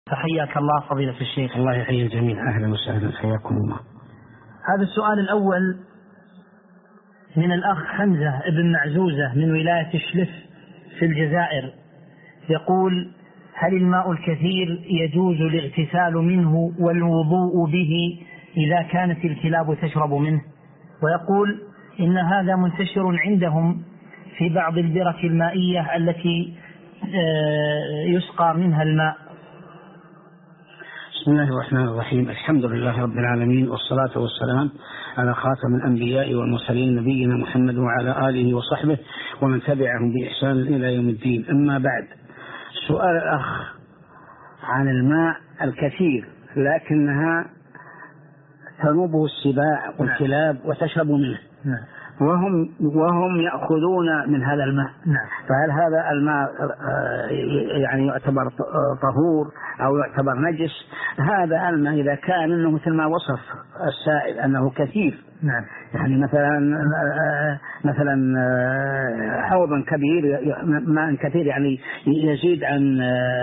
فحياك الله فضيلة الشيخ. الله يحيي الجميع، أهلا وسهلا، حياكم الله. هذا السؤال الأول من الأخ حمزة ابن معزوزة من ولاية الشلف في الجزائر، يقول: هل الماء الكثير يجوز الاغتسال منه والوضوء به إذا كانت الكلاب تشرب منه؟ ويقول إن هذا منتشر عندهم في بعض البرك المائية التي يسقى منها الماء. بسم الله الرحمن الرحيم، الحمد لله رب العالمين، والصلاة والسلام على خاتم الأنبياء والمرسلين نبينا محمد وعلى آله وصحبه ومن تبعهم بإحسان إلى يوم الدين. أما بعد، سؤال الأخ عن الماء الكثير لكنها تنوبه السباع والكلاب وتشرب منه، وهم يأخذون من هذا الماء، فهل هذا الماء يعني يعتبر طهور أو يعتبر نجس؟ هذا الماء إذا كان إنه مثل ما وصف السائل أنه كثير، يعني مثلا حوض كبير، ماء كثير يعني يزيد عن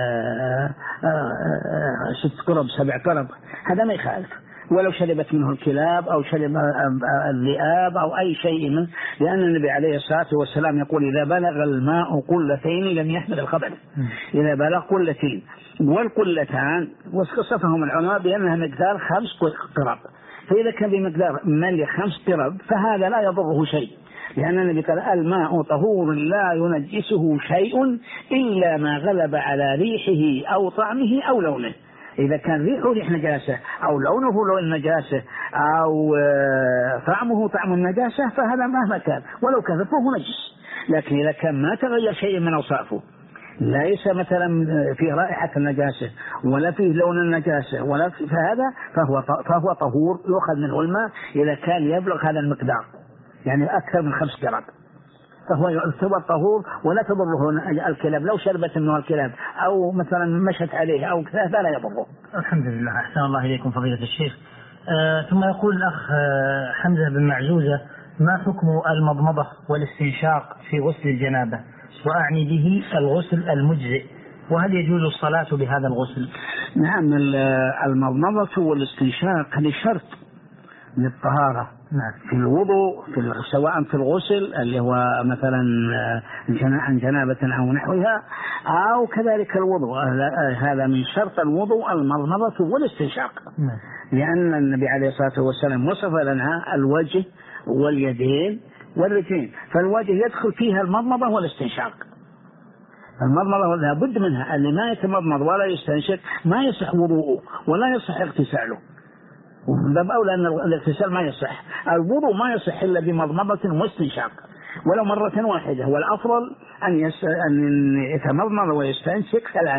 6 قرب 7 قرب، هذا ما يخالف ولو شربت منه الكلاب أو شرب الذئاب أو أي شيء منه، لأن النبي عليه الصلاة والسلام يقول: إذا بلغ الماء قلتين لم يحمل الخبث. إذا بلغ قلتين، والقلتان وصفهم العلماء بأنها مقدار 5 قرب، فإذا كان بمقدار ملء 5 قرب فهذا لا يضره شيء، لأن النبي قال: الماء طهور لا ينجسه شيء إلا ما غلب على ريحه أو طعمه أو لونه. إذا كان ريحه ريح نجاسة أو لونه لون نجاسة أو طعمه طعم النجاسة فهذا مهما كان ولو كان فهو نجس. لكن إذا كان ما تغير شيء من أوصافه، ليس مثلا في رائحة النجاسة ولا في لون النجاسة ولا فهذا فهو طهور يؤخذ منه الماء إذا كان يبلغ هذا المقدار، يعني أكثر من 5 قرب، فهو يعتبر طهور ولا تضره الكلاب لو شربت منه الكلاب أو مثلا مشت عليه أو كذا فلا يضره. الحمد لله، أحسن الله إليكم فضيلة الشيخ. ثم يقول الأخ حمزة بن معزوزة: ما حكم المضمضة والاستنشاق في غسل الجنابة؟ وأعني به الغسل المجزئ، وهل يجوز الصلاة بهذا الغسل؟ نعم، المضمضة والاستنشاق هذه شرط للطهارة في الوضوء، سواء في الغسل اللي هو مثلا عن جنابة أو نحوها، أو كذلك الوضوء، هذا من شرط الوضوء المضمضة والاستنشاق، لأن النبي عليه الصلاة والسلام وصف لنا الوجه واليدين والرجلين، فالوجه يدخل فيها المضمضة والاستنشاق. المضمضة لا بد منها، اللي ما يتمضمض ولا يستنشق ما يصح وضوءه ولا يصح اغتساله، ومن باب أولى أن الاغتسال ما يصح. الوضوء ما يصح إلا بمضمضة واستنشاق ولو مرة واحدة، والأفضل أن يتمضمض ويستنشق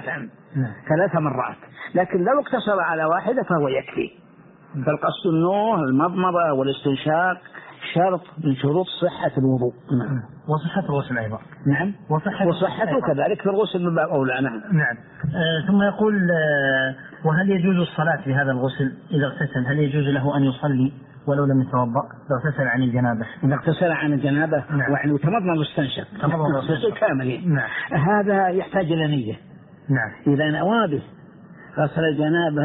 3 مرات، لكن لو اقتصر على واحدة فهو يكفي. فالقصد أنه المضمضة والاستنشاق شرط من شروط صحة الوضوء. وصحة الغسل أيضا. نعم، وصحته كذلك في الغسل من باب أولى. نعم. ثم يقول: وهل يجوز الصلاة بهذا الغسل إذا اغتسل؟ هل يجوز له أن يصلي ولو لم يتوضأ لو اغتسل عن الجنابة؟ إذا اغتسل عن الجنابة وتمضمض واستنشق كامل، هذا يحتاج إلى نية. إذا نوى به غسل الجنابة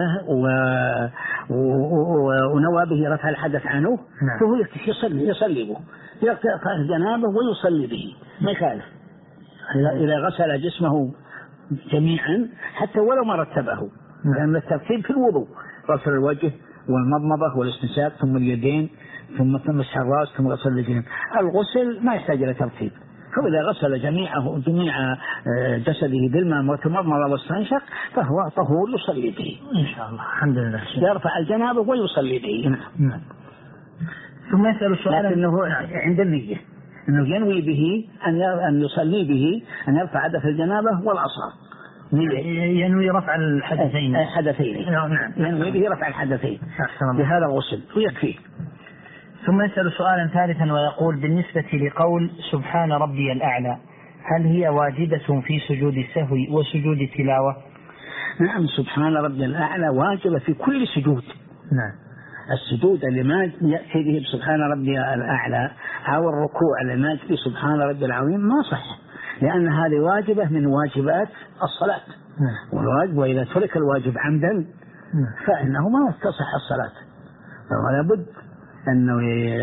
ونوى به رفع الحدث عنه فهو يصلي به، يرفع الجنابة ويصلي به، ما يخالف إذا غسل جسمه جميعا حتى ولو ما رتبه، لأن الترتيب في الوضوء غسل الوجه والمضمضة والاستنشاق ثم اليدين ثم مسح الرأس ثم غسل الرجلين. الغسل ما يحتاج إلى ترتيب، فإذا غسل جميع جسده بالماء وتمضمض واستنشق فهو طهور يصلي به إن شاء الله. الحمد لله. يرفع الجنابة ويصلي به. ثم يسأل السؤال أنه عند النية أنه ينوي به أن يصلي به، أن يرفع حدث الجنابة والأصغر، ينوي رفع الحدثين. ينوي به رفع الحدثين بهذا الغسل ويكفي. ثم يسأل سؤالا ثالثا ويقول: بالنسبة لقول سبحان ربي الأعلى، هل هي واجبة في سجود السهو وسجود التلاوة؟ نعم، سبحان ربي الأعلى واجبة في كل سجود. السجود اللي ما يأتي به بسبحان ربي الأعلى أو الركوع اللي ما يأتي بسبحان ربي العظيم ما صح، لأن هذه واجبة من واجبات الصلاة. والواجب وإذا ترك الواجب عمدا فإنه ما تصح الصلاة. فلا بد أنه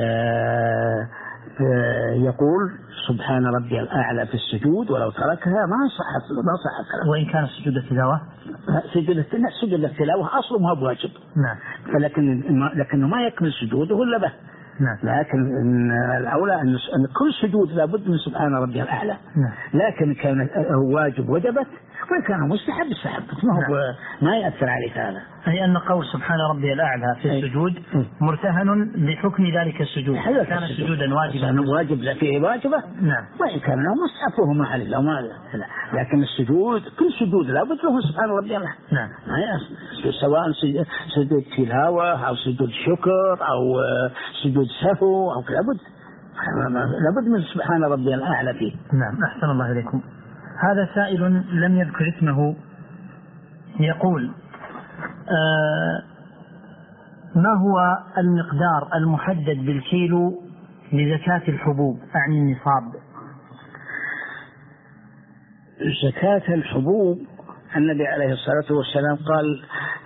يقول سبحان ربي الأعلى في السجود، ولو تركها ما صحت. وإن كان سجود التلاوة سجود التلاوة أصله ما هو بواجب. لكنه ما يكمل سجوده إلا به. لكن الأولى أن كل سجود لابد من سبحان ربي الأعلى. لكن كان واجب وجبت، وإن كان مستحب استحبت، ما يأثر عليك هذا. أي أن قول سبحان ربي الأعلى في السجود مرتهن بحكم ذلك السجود. كان سجودا واجبا فيه واجبة، وإن كان مستحب فهو ما عليه. لكن السجود كل سجود لابد له سبحان ربي الأعلى. سواء سجود تلاوة أو سجود شكر أو سجود سهو أو لابد من سبحان ربي الأعلى فيه. أحسن الله إليكم. هذا سائل لم يذكر اسمه يقول ما هو المقدار المحدد بالكيلو لزكاة الحبوب أعني النصاب؟ زكاة الحبوب النبي عليه الصلاة والسلام قال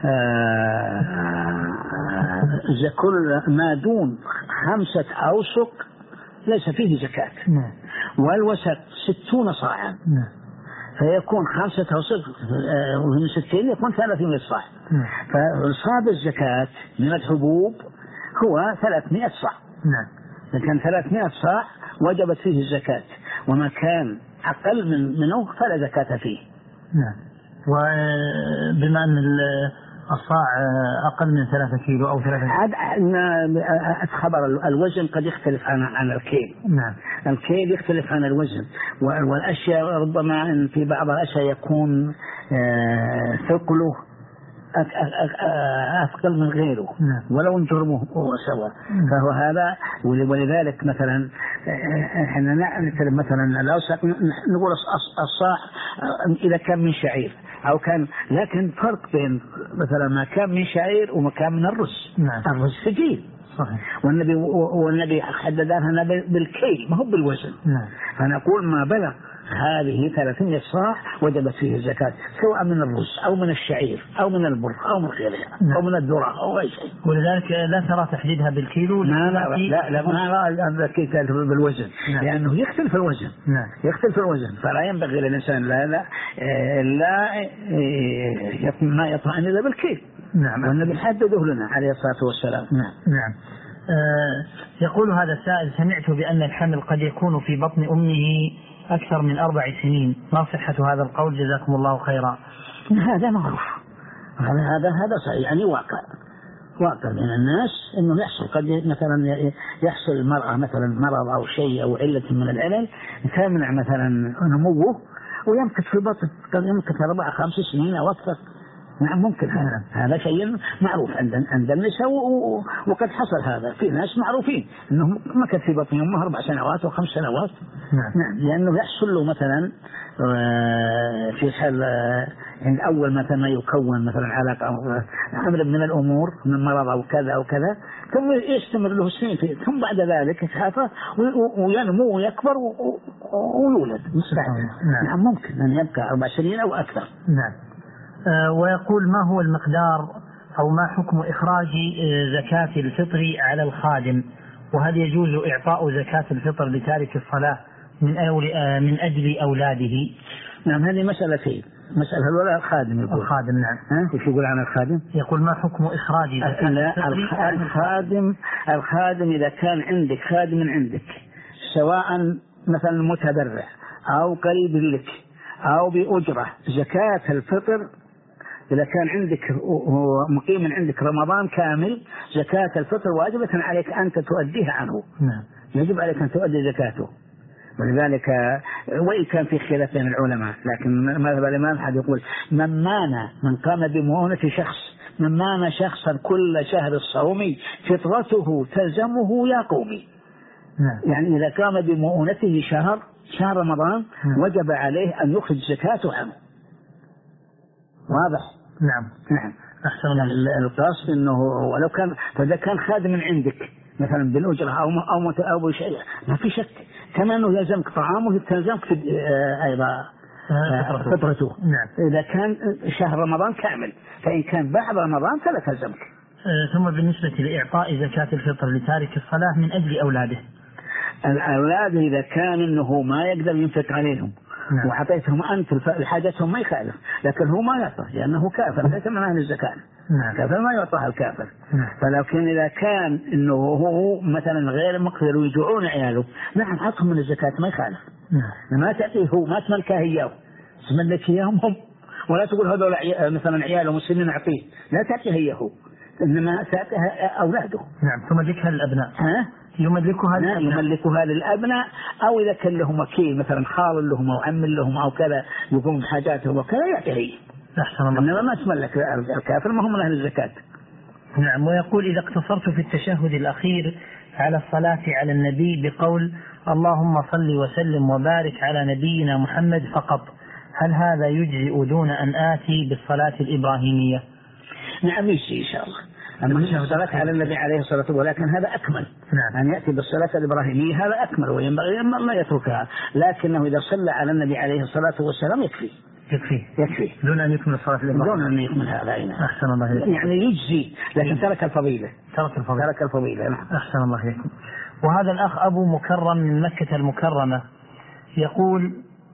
كل ما دون 5 أوسق ليس فيه زكاة. والوسق 60 صاعا، فيكون 5 أوسق ومن 60 يكون 300 صاع. فنصاب الزكاة من الحبوب هو 300 صاع. إذا كان 300 صاع وجبت فيه الزكاة، وما كان أقل منه فلا زكاة فيه. وبما أن الصاع أقل من 3 كيلو أو 3 خبر الوزن قد يختلف عن الكيل. الكيل يختلف عن الوزن، والأشياء ربما في بعض الأشياء يكون ثقله أثقل من غيره ولو انجرمه هو سوا. فهو هذا. ولذلك مثلا احنا نتكلم مثلا الأوسق نقول الصاع إذا كان من شعير أو كان، لكن فرق بين مثلا ما كان من شعير وما كان من الرز. الرز ثقيل والنبي حددها بالكيل ما هو بالوزن. فنقول ما بلغ هذه 300 صاع وجبت فيه الزكاة، سواء من الرز أو من الشعير أو من البر أو من غيرها أو من الذرة أو أي شيء. ولذلك لا ترى تحديدها بالكيلو. لا ما كيف بالوزن. لأنه يختلف الوزن. يختلف الوزن، فلا ينبغي للإنسان لا ما يطعن إلا بالكيل. والنبي حدده لنا عليه الصلاة والسلام. يقول هذا السائل سمعت بأن الحمل قد يكون في بطن أمه أكثر من 4 سنين، ما صحة هذا القول جزاكم الله خيرا؟ هذا معروف، هذا صحيح، يعني واقع من الناس إنه يحصل. قد مثلا يحصل المرأة مثلا مرض أو شيء أو علة من العلل تمنع مثلا نموه ويمكث في بطن، قد يمكث 4-5 سنين أو أكثر. ممكن هذا شيء معروف عند النساء، وقد حصل هذا في ناس معروفين انهم مكث في بطن امه 4 سنوات و5 سنوات. لانه يحصل له مثلا في حال عند اول ما يكون مثلا علاقه امر من الامور من مرض او كذا او كذا، ثم يستمر له سنين ثم بعد ذلك يتعافى وينمو ويكبر ويولد. ممكن ان يبقى 4 سنين او اكثر. ويقول ما هو المقدار أو ما حكم إخراج زكاة الفطر على الخادم، وهل يجوز إعطاء زكاة الفطر لتارك الصلاة من أجل أولاده؟ هذه مسألتين. مسألة الأولى الخادم يقول. الخادم وش يقول عن الخادم؟ يقول ما حكم إخراج زكاة الخادم إذا كان عندك خادم عندك سواء مثلا متبرع أو قريب لك أو بأجرة، زكاة الفطر إذا كان عندك مقيم عندك رمضان كامل زكاة الفطر واجبة عليك أنت تؤديها عنه. يجب عليك أن تؤدي زكاته. ولذلك وإن كان في خلاف بين العلماء، لكن ماذا الإمام أحد يقول من قام بمؤونة شخص، من مان شخصا كل شهر الصوم فطرته تلزمه يا قومي. يعني إذا قام بمؤونته شهر رمضان وجب عليه أن يخرج زكاته عنه. واضح؟ نعم. أحسن. القصد أنه ولو كان فإذا كان خادم عندك مثلا بالأجرة أو بشيء ما في شك، كما أنه يلزمك طعامه تلزمك أيضا فطرته. نعم. إذا كان شهر رمضان كامل، فإن كان بعد رمضان فلا تلزمك. ثم بالنسبة لإعطاء زكاة الفطر لتارك الصلاة من أجل أولاده، الأولاد إذا كان أنه ما يقدر ينفق عليهم نعم. وحطيتهم أنت لحاجتهم ما يخالف، لكن هو ما يعطى لأنه كافر ليس من أهل الزكاة. نعم. كافر ما يعطاها الكافر. نعم. فلكن إذا كان أنه هو مثلا غير مقدر ويجوعون عياله، نعم عطهم من الزكاة ما يخالف. نعم. ما تأتيه هو، ما تملكه إياه، تملك إياهم هم، ولا تقول هذول مثلا عياله مسلمين أعطيه، لا تأتيه إياه، إنما تأتيه أولاده. نعم. تملكها الأبناء. يملكها للأبناء، أو إذا كان لهم وكيل مثلا خال لهم أو عم لهم أو كذا يقوم بحاجاتهم وكذا يعطيه. أحسن الله. إنما ما تملك الكافر، ما هم من أهل الزكاة. نعم. ويقول إذا اقتصرت في التشهد الأخير على الصلاة على النبي بقول اللهم صل وسلم وبارك على نبينا محمد فقط، هل هذا يجزئ دون أن آتي بالصلاة الإبراهيمية؟ نعم يجزي إن شاء الله. أما الصلاة على النبي عليه الصلاة والسلام، ولكن هذا أكمل. نعم. أن يأتي بالصلاة الإبراهيمية هذا أكمل، وينبغي أن لا يتركها، لكنه إذا صلى على النبي عليه الصلاة والسلام يكفي دون أن يكمل الصلاة الإبراهيمية، دون أن يكمل هذا. أحسن الله إليكم. يعني يجزي، لكن ترك الفضيلة. نعم. أحسن الله إليكم. وهذا الأخ أبو مكرم من مكة المكرمة يقول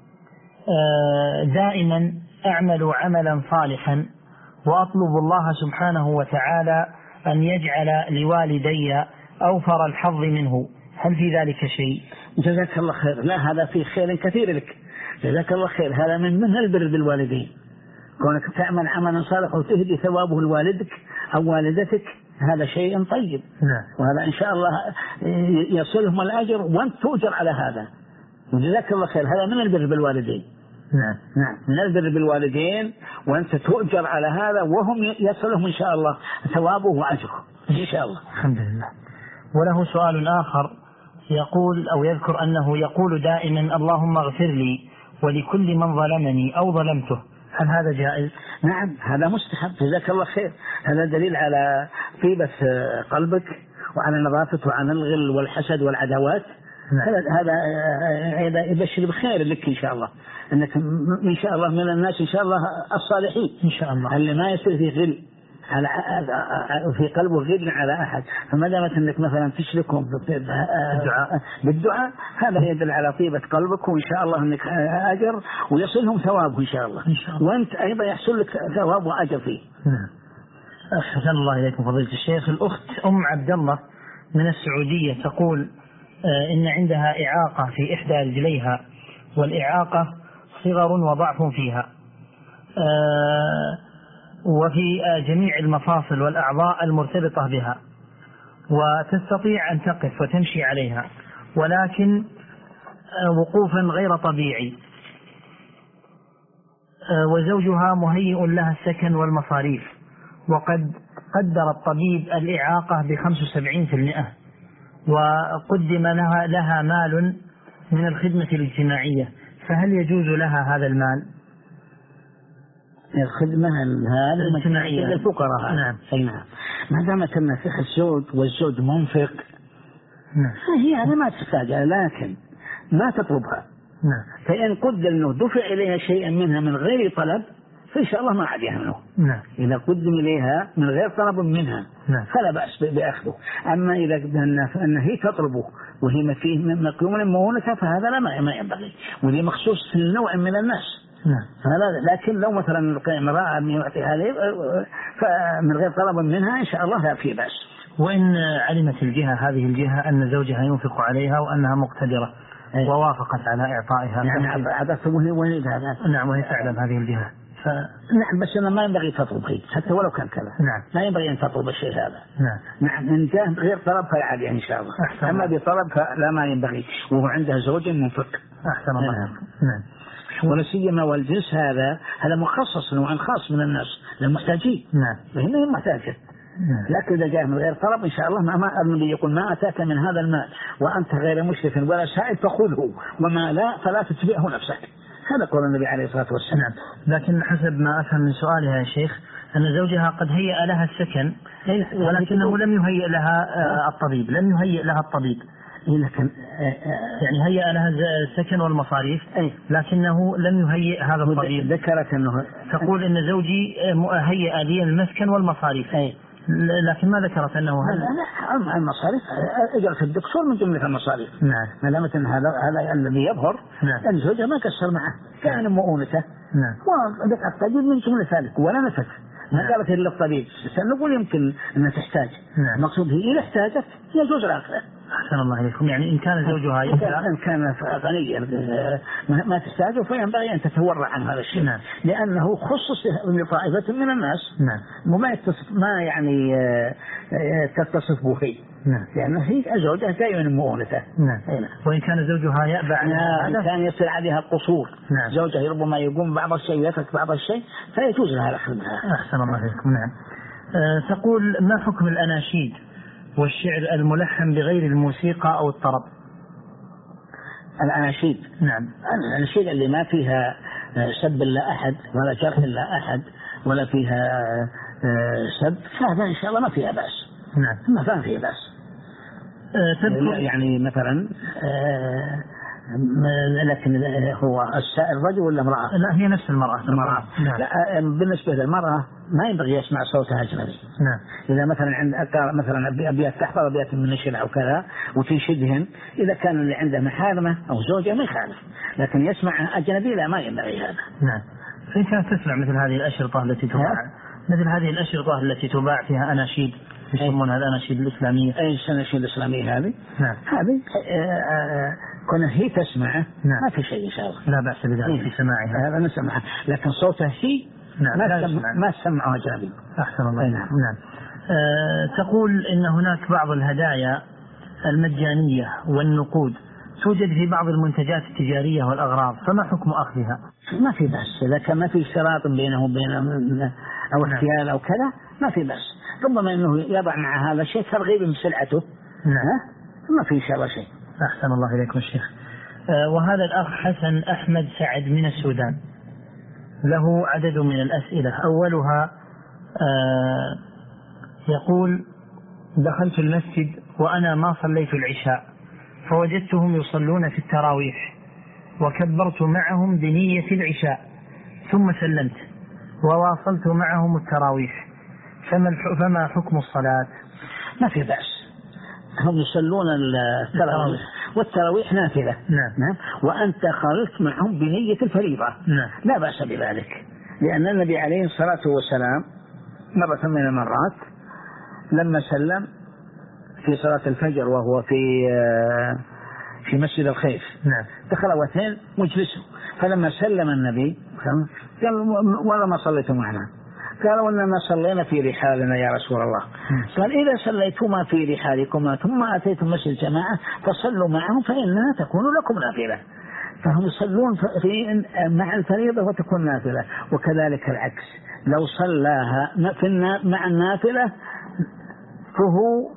دائما أعمل عملا صالحا وأطلب الله سبحانه وتعالى أن يجعل لوالدي أوفر الحظ منه، هل في ذلك شيء؟ جزاك الله خير. لا، هذا في خير كثير لك، جزاك الله خير. هذا من البر بالوالدين، كونك تعمل عملا صالحا وتهدي ثوابه لوالدك أو والدتك، هذا شيء طيب. نعم. وهذا إن شاء الله يصلهم الأجر وأنت تؤجر على هذا، جزاك الله خير. هذا من البر بالوالدين. نعم. من البر بالوالدين، وأنت تؤجر على هذا وهم يصلهم إن شاء الله ثوابه وأجره إن شاء الله. الحمد لله. وله سؤال آخر يقول أو يذكر أنه يقول دائما اللهم اغفر لي ولكل من ظلمني أو ظلمته، هل هذا جائز؟ نعم هذا مستحب، جزاك الله خير. هذا دليل على طيبة قلبك وعلى نظافته وعن الغل والحسد والعداوات. هذا يبشر بخير لك إن شاء الله، أنك إن شاء الله من الناس إن شاء الله الصالحين إن شاء الله، اللي ما يصير فيه غل في قلبه غل على أحد. فما دامت أنك مثلا تشركهم بالدعاء، هذا يدل على طيبة قلبك، وإن شاء الله أنك أجر ويصلهم ثوابه إن شاء الله، وأنت أيضا يحصل لك ثواب وأجر فيه. أحسن الله إليكم فضيلة الشيخ. الأخت عبد الله من السعودية تقول إن عندها إعاقة في إحدى رجليها، والإعاقة صغر وضعف فيها، وفي جميع المفاصل والأعضاء المرتبطة بها، وتستطيع أن تقف وتمشي عليها، ولكن وقوفا غير طبيعي، وزوجها مهيئ لها السكن والمصاريف، وقد قدر الطبيب الإعاقة ب75%، وقدم لها مال من الخدمة الاجتماعية، فهل يجوز لها هذا المال؟ الخدمة الاجتماعية للفقراء. نعم. ما دامت أن فيها الزوج والزوج منفق، هي هذا ما تحتاج، لكن ما تطلبها. فإن قدر أنه دفع إليها شيئا منها من غير طلب فإن شاء الله ما عليها منه. إذا قدم إليها من غير طلب منها فلا بأس بأخذه. أما إذا أن هي تطلبه وهي ما فيه مقيوم مهونتها فهذا لا ما ينبغي، وذي مخصوص لنوع من الناس. لكن لو مثلا امرأة يعطيها لي فمن غير طلب منها إن شاء الله لا في بأس. وإن علمت هذه الجهة أن زوجها ينفق عليها وأنها مقتدرة ووافقت على إعطائها، نعم وهي تعلم هذه الجهة، نعم بس أنا ما ينبغي تطلب حتى ولو كان كذا. لا ينبغي أن تطلب الشيء هذا. نعم إن جاء غير طلب فعادي إن شاء الله. أما بطلب فلا ما ينبغي، وهو عنده زوج منفق. أحسن الله. ولا سيما والجنس هذا مخصص نوع خاص من الناس للمحتاجين. فهم محتاجة. لكن إذا جاء من غير طلب إن شاء الله ما النبي يقول ما أتاك من هذا المال وأنت غير مشرف ولا سائل فخذه، وما لا فلا تتبعه نفسك. هذا قول النبي عليه الصلاة والسلام. لكن حسب ما أفهم من سؤالها يا شيخ أن زوجها قد هيأ لها السكن ولكنه لم يهيئ لها الطبيب. لكن يعني هيأ لها السكن والمصاريف لكنه لم يهيئ هذا الطبيب. ذكرت أنه تقول إن زوجي هيأ لي المسكن والمصاريف لكن ما ذكرت أنه لا المصاريف أجرة الدكتور من جملة المصاريف. نعم. ما دامت أن هذا الذي يظهر أن زوجها ما قصر معه كان مؤونته. نعم. ودفع الطبيب من جملة ذلك ولا نفت ما قالت إلا الطبيب. سنقول يمكن أن تحتاج. نعم. مقصود هي إذا احتاجت يجوز الآخرة. أحسن الله إليكم. يعني إن كان زوجها إن كان غنيا ما تحتاجه فينبغي أن تتورع عن هذا الشيء. نعم. لأنه خصص لطائفة من الناس. نعم. ما يعني تتصف به. نعم. لأنه هي زوجها دائما مؤونته. نعم. وإن كان زوجها يأبى عنها كان يصير عليها قصور. نعم. زوجها ربما يقوم بعض الشيء ويترك بعض الشيء فيجوز لها الأخذ منها. أحسن الله إليكم. نعم. تقول ما حكم الأناشيد والشعر الملحن بغير الموسيقى أو الطرب؟ الأناشيد. نعم. الأناشيد اللي ما فيها سب لا أحد ولا جرح لا أحد ولا فيها سب فهذا إن شاء الله ما فيها بأس. نعم. ما فيها بأس. يعني مثلا لكن هو السائل رجل ولا امرأة؟ لا هي نفس المرأة. نعم. لا بالنسبة للمرأة ما ينبغي يسمع صوتها أجنبي. نعم. إذا مثلا أبيات تحفظ أبيات من الشعر أو كذا وتنشدهن إذا كان اللي عنده محارمة أو زوجة ما يخالف لكن يسمع أجنبي لا ما ينبغي هذا. نعم. فإن كانت تسمع مثل هذه الأشرطة التي تباع مثل هذه الأشرطة التي تباع فيها أناشيد يسمونها الأناشيد الإسلامية. أي الأناشيد الإسلامية هذه. نعم. هذه كنا هي تسمعه. نعم. ما في شيء إن شاء الله. لا بأس بذلك في سماعها. هذا نسمعها لكن صوتها هي. نعم. ما سمعها أجنبي. أحسن الله. نعم. تقول إن هناك بعض الهدايا المجانية والنقود توجد في بعض المنتجات التجارية والأغراض فما حكم أخذها؟ ما في بأس إذا كان ما في اشتراط بينه وبين أو احتيال أو كذا ما في بأس. ربما أنه يضع مع هذا الشيء ترغيب من سلعته. نعم. ما في إن شاء الله شيء. أحسن الله إليكم الشيخ. وهذا الأخ حسن أحمد سعد من السودان له عدد من الأسئلة. أولها يقول دخلت المسجد وأنا ما صليت العشاء فوجدتهم يصلون في التراويح وكبرت معهم بنية العشاء ثم سلمت وواصلت معهم التراويح فما حكم الصلاة؟ ما في بأس. هم يصلون التراويح والتراويح نافلة. نعم. وأنت خرجت معهم بنية الفريضة. نعم. لا بأس بذلك لأن النبي عليه الصلاة والسلام مرة من المرات لما سلم في صلاة الفجر وهو في مسجد الخيف. نعم. دخل وثين مجلسه فلما سلم النبي قال ولا ما صليت معنا قالوا إنما صلينا في رحالنا يا رسول الله. قال إذا صليتما في رحالكما ثم أتيتم مسجد الجماعة فصلوا معهم فإنها تكون لكم نافلة. فهم يصلون مع الفريضة وتكون نافلة وكذلك العكس لو صلاها مع النافلة فهو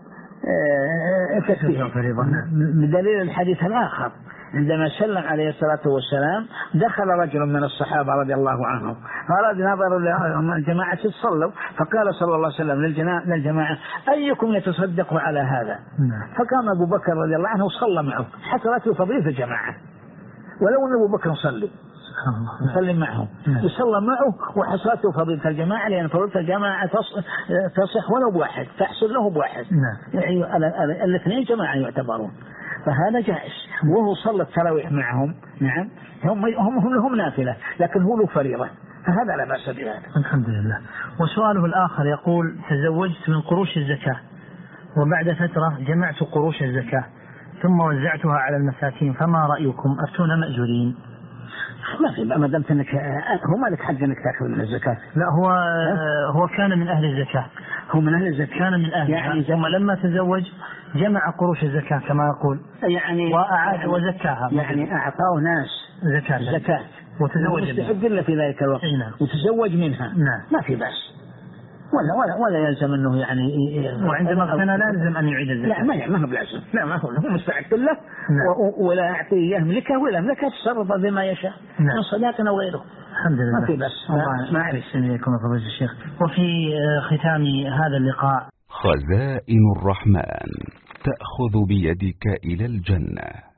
فريضة. بدليل الحديث الآخر عندما سلم عليه الصلاة والسلام دخل رجل من الصحابة رضي الله عنهم أراد نظر الجماعة تصلوا فقال صلى الله عليه وسلم للجماعة أيكم يتصدق على هذا؟ فقام أبو بكر رضي الله عنه وصلى معه حصلت له فضيلة الجماعة ولو أن أبو بكر يصلي معه يصلى معه وحصلته فضيلة الجماعة لأن فضيلة الجماعة تصح ولو بواحد تحصل له بواحد. يعني الاثنين جماعة يعتبرون فهذا جائز وهو صلى التراويح معهم. نعم. هم لهم نافلة لكن هو له فريضة فهذا لا بأس بذلك. الحمد لله. وسؤاله الآخر يقول تزوجت من قروش الزكاة وبعد فترة جمعت قروش الزكاة ثم وزعتها على المساكين فما رأيكم أفتونا مأجورين؟ ما في ما دمت انك هو مالك حق انك تاخذ من الزكاة. لا هو كان من اهل الزكاة. هو من اهل الزكاة كان من اهل يعني ثم لما تزوج جمع قروش الزكاة كما يقول يعني وأعاد وزكاها يعني اعطاه ناس زكاة وتزوج مستحق له في ذلك الوقت. وتزوج منها. نعم. ما في بأس ولا يلزم انه يعني وعندما اغتنى لا يلزم ان يعيد الزكاة. لا ما هو بلازم. لا ما هو مستحق له. ولا يعطيه يملكه ولا يملكه يتصرف بما يشاء من صداق او غيره. الحمد لله. ما في بس. ما أعرف سميكم فضيلة الشيخ. وفي ختام هذا اللقاء خزائن الرحمن تأخذ بيدك إلى الجنة.